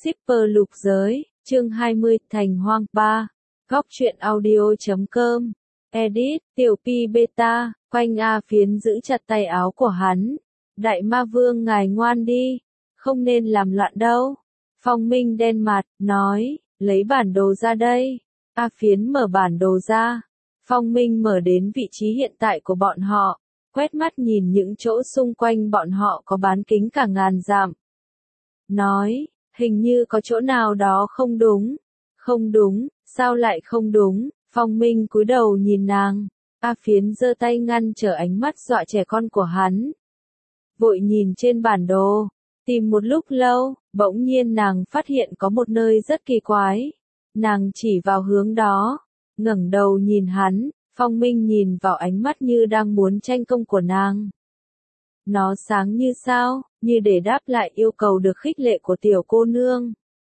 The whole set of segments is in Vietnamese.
Shipper lục giới, chương 20, Thành Hoang 3. Góc truyện audio.com. Edit, Tiểu Pi Beta, quanh A Phiến giữ chặt tay áo của hắn. Đại ma vương ngài ngoan đi, không nên làm loạn đâu. Phong Minh đen mặt, nói, lấy bản đồ ra đây. A Phiến mở bản đồ ra. Phong Minh mở đến vị trí hiện tại của bọn họ, quét mắt nhìn những chỗ xung quanh bọn họ có bán kính cả ngàn dặm. Nói, hình như có chỗ nào đó không đúng. Không đúng, sao lại không đúng? Phong Minh cúi đầu nhìn nàng. A Phiến giơ tay ngăn trở ánh mắt dọa trẻ con của hắn. Vội nhìn trên bản đồ, tìm một lúc lâu, bỗng nhiên nàng phát hiện có một nơi rất kỳ quái. Nàng chỉ vào hướng đó, ngẩng đầu nhìn hắn, Phong Minh nhìn vào ánh mắt như đang muốn tranh công của nàng. Nó sáng như sao, như để đáp lại yêu cầu được khích lệ của tiểu cô nương.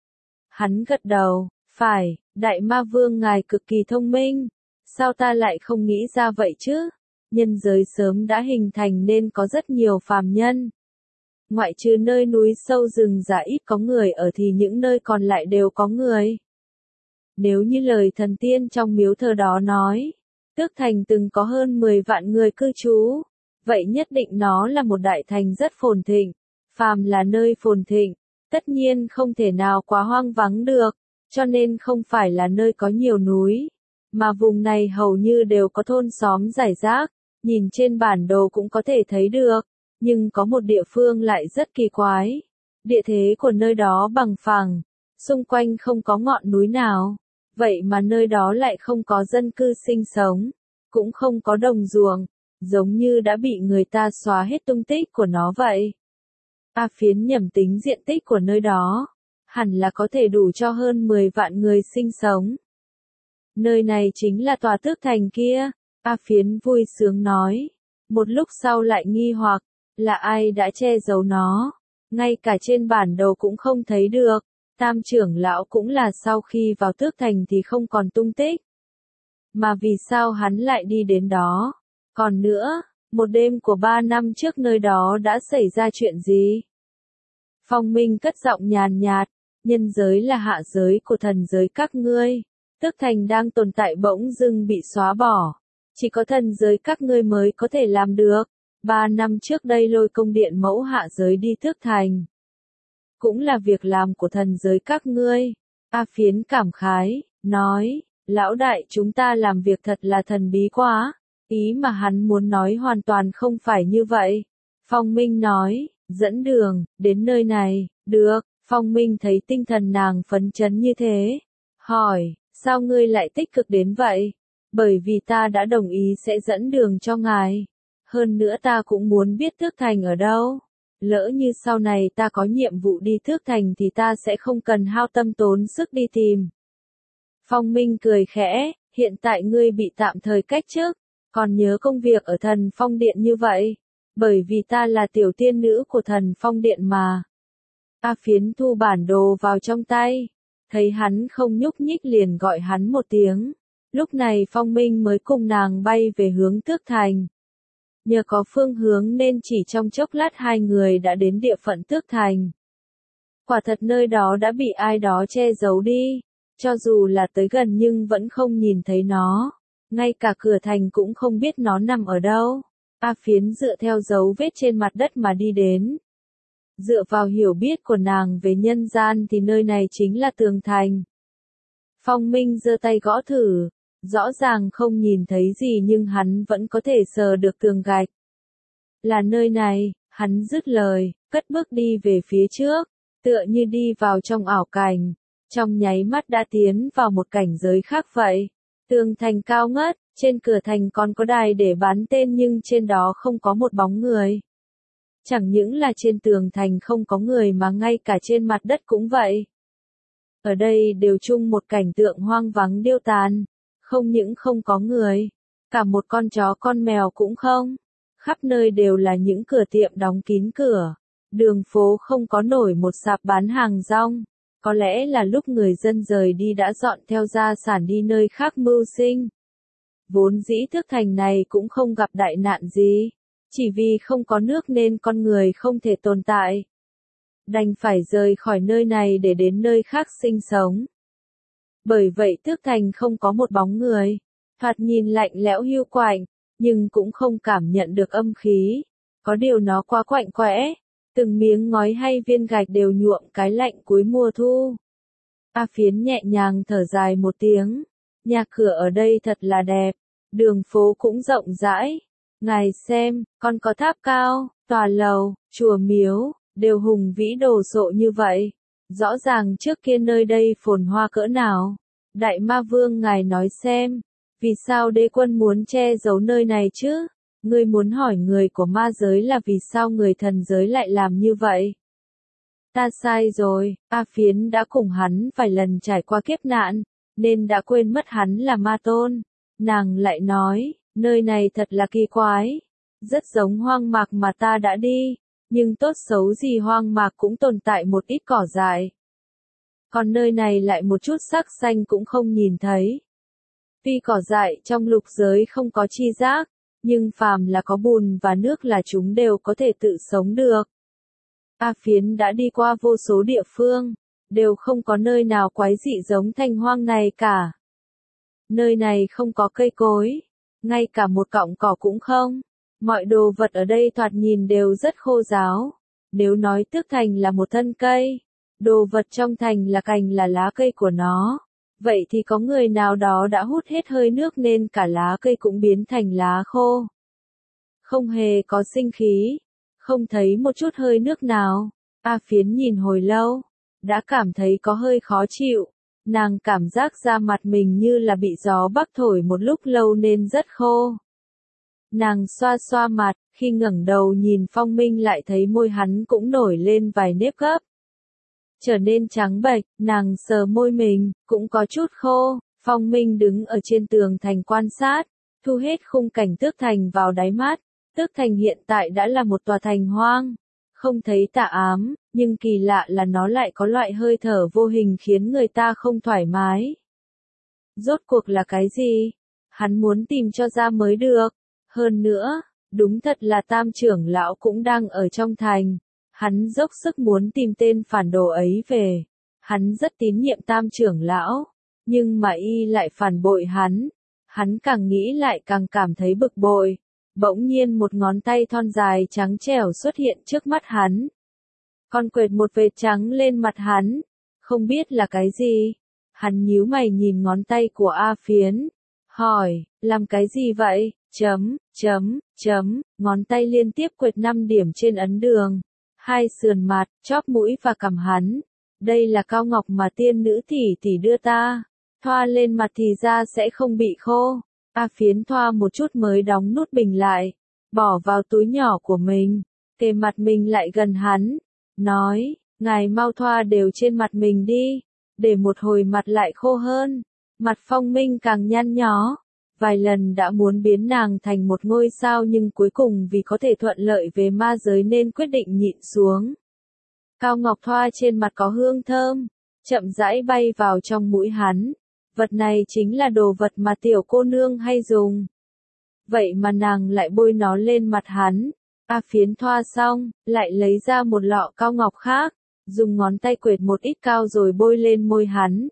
Hắn gật đầu, phải, đại ma vương ngài cực kỳ thông minh. Sao ta lại không nghĩ ra vậy chứ? Nhân giới sớm đã hình thành nên có rất nhiều phàm nhân. Ngoại trừ nơi núi sâu rừng già ít có người ở thì những nơi còn lại đều có người. Nếu như lời thần tiên trong miếu thờ đó nói, Tước Thành từng có hơn 10 vạn người cư trú, vậy nhất định nó là một đại thành rất phồn thịnh. Phàm là nơi phồn thịnh, tất nhiên không thể nào quá hoang vắng được, cho nên không phải là nơi có nhiều núi, mà vùng này hầu như đều có thôn xóm rải rác, nhìn trên bản đồ cũng có thể thấy được, nhưng có một địa phương lại rất kỳ quái. Địa thế của nơi đó bằng phẳng, xung quanh không có ngọn núi nào, vậy mà nơi đó lại không có dân cư sinh sống, cũng không có đồng ruộng, giống như đã bị người ta xóa hết tung tích của nó vậy. A Phiến nhẩm tính diện tích của nơi đó, hẳn là có thể đủ cho hơn 10 vạn người sinh sống. Nơi này chính là tòa Tước Thành kia, A Phiến vui sướng nói. Một lúc sau lại nghi hoặc, là ai đã che giấu nó, ngay cả trên bản đồ cũng không thấy được. Tam trưởng lão cũng là sau khi vào Tước Thành thì không còn tung tích. Mà vì sao hắn lại đi đến đó? Còn nữa, một đêm của 3 năm trước nơi đó đã xảy ra chuyện gì? Phong Minh cất giọng nhàn nhạt, nhân giới là hạ giới của thần giới các ngươi. Tước Thành đang tồn tại bỗng dưng bị xóa bỏ. Chỉ có thần giới các ngươi mới có thể làm được. 3 năm trước đây Lôi Công Điện mẫu hạ giới đi Tước Thành. Cũng là việc làm của thần giới các ngươi. A Phiến cảm khái, nói, lão đại chúng ta làm việc thật là thần bí quá. Ý mà hắn muốn nói hoàn toàn không phải như vậy. Phong Minh nói, dẫn đường, đến nơi này, được. Phong Minh thấy tinh thần nàng phấn chấn như thế. Hỏi, sao ngươi lại tích cực đến vậy? Bởi vì ta đã đồng ý sẽ dẫn đường cho ngài. Hơn nữa ta cũng muốn biết Tước Thành ở đâu. Lỡ như sau này ta có nhiệm vụ đi Tước Thành thì ta sẽ không cần hao tâm tốn sức đi tìm. Phong Minh cười khẽ, hiện tại ngươi bị tạm thời cách chức, còn nhớ công việc ở Thần Phong Điện như vậy, bởi vì ta là tiểu tiên nữ của Thần Phong Điện mà. A Phiến thu bản đồ vào trong tay, thấy hắn không nhúc nhích liền gọi hắn một tiếng. Lúc này Phong Minh mới cùng nàng bay về hướng Tước Thành. Nhờ có phương hướng nên chỉ trong chốc lát hai người đã đến địa phận Tước Thành. Quả thật nơi đó đã bị ai đó che giấu đi, cho dù là tới gần nhưng vẫn không nhìn thấy nó, ngay cả cửa thành cũng không biết nó nằm ở đâu. A Phiến dựa theo dấu vết trên mặt đất mà đi đến. Dựa vào hiểu biết của nàng về nhân gian thì nơi này chính là tường thành. Phong Minh giơ tay gõ thử. Rõ ràng không nhìn thấy gì nhưng hắn vẫn có thể sờ được tường gạch. Là nơi này, hắn dứt lời, cất bước đi về phía trước, tựa như đi vào trong ảo cảnh. Trong nháy mắt đã tiến vào một cảnh giới khác vậy. Tường thành cao ngất, trên cửa thành còn có đài để bán tên nhưng trên đó không có một bóng người. Chẳng những là trên tường thành không có người mà ngay cả trên mặt đất cũng vậy. Ở đây đều chung một cảnh tượng hoang vắng điêu tàn. Không những không có người, cả một con chó con mèo cũng không. Khắp nơi đều là những cửa tiệm đóng kín cửa. Đường phố không có nổi một sạp bán hàng rong. Có lẽ là lúc người dân rời đi đã dọn theo gia sản đi nơi khác mưu sinh. Vốn dĩ Tước Thành này cũng không gặp đại nạn gì. Chỉ vì không có nước nên con người không thể tồn tại. đành phải rời khỏi nơi này để đến nơi khác sinh sống. Bởi vậy Tước Thành không có một bóng người, thoạt nhìn lạnh lẽo hiu quạnh, nhưng cũng không cảm nhận được âm khí, có điều nó quá quạnh quẽ, từng miếng ngói hay viên gạch đều nhuộm cái lạnh cuối mùa thu. A Phiến nhẹ nhàng thở dài một tiếng, nhà cửa ở đây thật là đẹp, đường phố cũng rộng rãi. Ngài xem, còn có tháp cao, tòa lầu, chùa miếu, đều hùng vĩ đồ sộ như vậy. Rõ ràng trước kia nơi đây phồn hoa cỡ nào. Đại Ma Vương ngài nói xem, vì sao đế quân muốn che giấu nơi này chứ? Ngươi muốn hỏi người của ma giới là vì sao người thần giới lại làm như vậy? Ta sai rồi, A Phiến đã cùng hắn vài lần trải qua kiếp nạn, nên đã quên mất hắn là ma tôn. Nàng lại nói, nơi này thật là kỳ quái, rất giống hoang mạc mà ta đã đi, nhưng tốt xấu gì hoang mạc cũng tồn tại một ít cỏ dại. Còn nơi này lại một chút sắc xanh cũng không nhìn thấy. Tuy cỏ dại trong lục giới không có chi giác, nhưng phàm là có bùn và nước là chúng đều có thể tự sống được. A Phiến đã đi qua vô số địa phương, đều không có nơi nào quái dị giống Thanh Hoang này cả. Nơi này không có cây cối, ngay cả một cọng cỏ cũng không. Mọi đồ vật ở đây thoạt nhìn đều rất khô ráo. Nếu nói Tước Thành là một thân cây, đồ vật trong thành là cành là lá cây của nó, vậy thì có người nào đó đã hút hết hơi nước nên cả lá cây cũng biến thành lá khô. Không hề có sinh khí, không thấy một chút hơi nước nào. A Phiến nhìn hồi lâu, đã cảm thấy có hơi khó chịu. Nàng cảm giác da mặt mình như là bị gió bắc thổi một lúc lâu nên rất khô. Nàng xoa xoa mặt, khi ngẩng đầu nhìn Phong Minh lại thấy môi hắn cũng nổi lên vài nếp gấp. Trở nên trắng bệch, nàng sờ môi mình, cũng có chút khô. Phong Minh đứng ở trên tường thành quan sát, thu hết khung cảnh Tước Thành vào đáy mắt. Tước Thành hiện tại đã là một tòa thành hoang, không thấy tà ám, nhưng kỳ lạ là nó lại có loại hơi thở vô hình khiến người ta không thoải mái. Rốt cuộc là cái gì? Hắn muốn tìm cho ra mới được. Hơn nữa, đúng thật là Tam trưởng lão cũng đang ở trong thành. Hắn dốc sức muốn tìm tên phản đồ ấy về. Hắn rất tín nhiệm Tam trưởng lão, nhưng mà y lại phản bội hắn. Hắn càng nghĩ lại càng cảm thấy bực bội. Bỗng nhiên một ngón tay thon dài trắng trẻo xuất hiện trước mắt hắn. Con quệt một vệt trắng lên mặt hắn. Không biết là cái gì. Hắn nhíu mày nhìn ngón tay của A Phiến. Hỏi, làm cái gì vậy? Ngón tay liên tiếp quệt 5 điểm trên ấn đường. 2 sườn mặt, chóp mũi và cằm hắn. Đây là cao ngọc mà tiên nữ tỷ đưa ta. Thoa lên mặt thì da sẽ không bị khô. A Phiến thoa một chút mới đóng nút bình lại. Bỏ vào túi nhỏ của mình. Kề mặt mình lại gần hắn. Nói, ngài mau thoa đều trên mặt mình đi. Để một hồi mặt lại khô hơn. Mặt Phong Minh càng nhăn nhó. Vài lần đã muốn biến nàng thành một ngôi sao nhưng cuối cùng vì có thể thuận lợi về ma giới nên quyết định nhịn xuống. Cao ngọc thoa trên mặt có hương thơm, chậm rãi bay vào trong mũi hắn. Vật này chính là đồ vật mà tiểu cô nương hay dùng. Vậy mà nàng lại bôi nó lên mặt hắn. A Phiến thoa xong, lại lấy ra một lọ cao ngọc khác, dùng ngón tay quệt một ít cao rồi bôi lên môi hắn.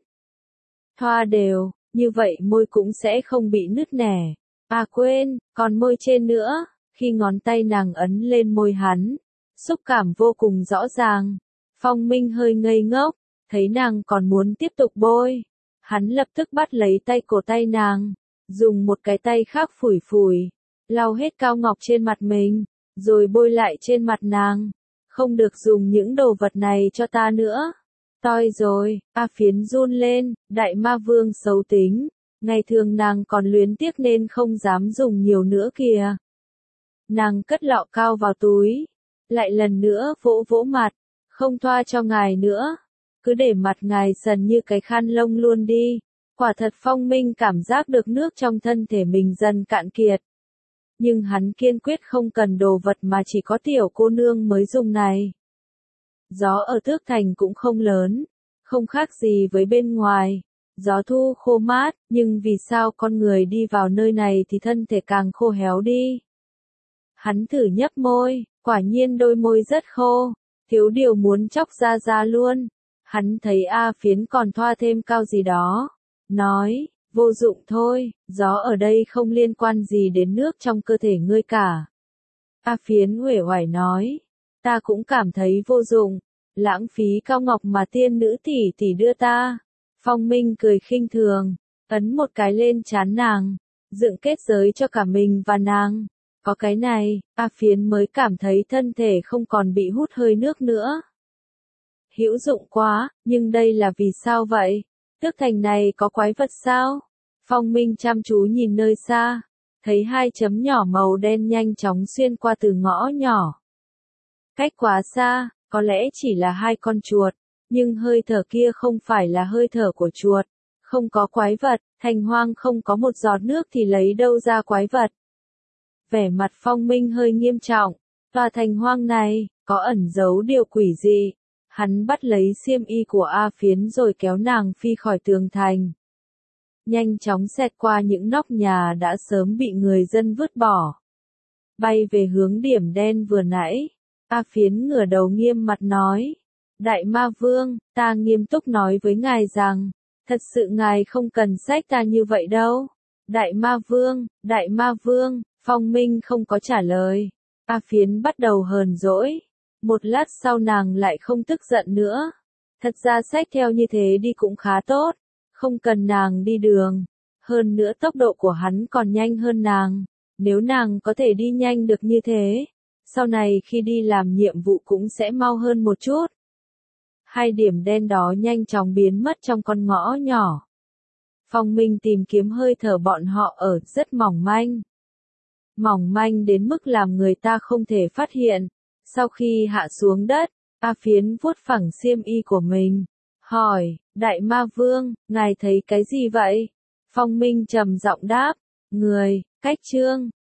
Thoa đều. Như vậy môi cũng sẽ không bị nứt nẻ. À quên, còn môi trên nữa. Khi ngón tay nàng ấn lên môi hắn, xúc cảm vô cùng rõ ràng. Phong Minh hơi ngây ngốc, thấy nàng còn muốn tiếp tục bôi. Hắn lập tức bắt lấy tay cổ tay nàng, dùng một cái tay khác phủi phủi, lau hết cao ngọc trên mặt mình, rồi bôi lại trên mặt nàng. Không được dùng những đồ vật này cho ta nữa. Toi rồi, A Phiến run lên, Đại Ma Vương xấu tính, ngày thường nàng còn luyến tiếc nên không dám dùng nhiều nữa kìa. Nàng cất lọ cao vào túi, lại lần nữa vỗ vỗ mặt, không thoa cho ngài nữa, cứ để mặt ngài sần như cái khăn lông luôn đi. Quả thật Phong Minh cảm giác được nước trong thân thể mình dần cạn kiệt. Nhưng hắn kiên quyết không cần đồ vật mà chỉ có tiểu cô nương mới dùng này. Gió ở Tước Thành cũng không lớn, không khác gì với bên ngoài. Gió thu khô mát, nhưng vì sao con người đi vào nơi này thì thân thể càng khô héo đi. Hắn thử nhấp môi, quả nhiên đôi môi rất khô. thiếu điều muốn chóc ra luôn. Hắn thấy A Phiến còn thoa thêm cao gì đó. Nói, vô dụng thôi, gió ở đây không liên quan gì đến nước trong cơ thể ngươi cả. A Phiến uể oải nói, ta cũng cảm thấy vô dụng, lãng phí cao ngọc mà tiên nữ tỷ tỷ đưa ta. Phong Minh cười khinh thường, ấn một cái lên trán nàng, dựng kết giới cho cả mình và nàng. Có cái này, A Phiến mới cảm thấy thân thể không còn bị hút hơi nước nữa. Hữu dụng quá, nhưng đây là vì sao vậy? Tước thành này có quái vật sao? Phong Minh chăm chú nhìn nơi xa, thấy hai chấm nhỏ màu đen nhanh chóng xuyên qua từ ngõ nhỏ. Cách quá xa, có lẽ chỉ là hai con chuột, nhưng hơi thở kia không phải là hơi thở của chuột. Không có quái vật, thành hoang không có một giọt nước thì lấy đâu ra quái vật. Vẻ mặt Phong Minh hơi nghiêm trọng, tòa thành hoang này, có ẩn giấu điều quỷ gì? Hắn bắt lấy xiêm y của A Phiến rồi kéo nàng phi khỏi tường thành. Nhanh chóng xẹt qua những nóc nhà đã sớm bị người dân vứt bỏ. Bay về hướng điểm đen vừa nãy, A Phiến ngửa đầu nghiêm mặt nói. Đại Ma Vương, ta nghiêm túc nói với ngài rằng, thật sự ngài không cần xách ta như vậy đâu. Đại Ma Vương, Phong Minh không có trả lời. A Phiến bắt đầu hờn dỗi. Một lát sau nàng lại không tức giận nữa. Thật ra xách theo như thế đi cũng khá tốt. Không cần nàng đi đường. Hơn nữa tốc độ của hắn còn nhanh hơn nàng. Nếu nàng có thể đi nhanh được như thế, sau này khi đi làm nhiệm vụ cũng sẽ mau hơn một chút. Hai điểm đen đó nhanh chóng biến mất trong con ngõ nhỏ. Phong Minh tìm kiếm hơi thở bọn họ ở rất mỏng manh. Mỏng manh đến mức làm người ta không thể phát hiện. Sau khi hạ xuống đất, A Phiến vuốt phẳng xiêm y của mình. Hỏi, Đại Ma Vương, ngài thấy cái gì vậy? Phong Minh trầm giọng đáp, người, cách trương.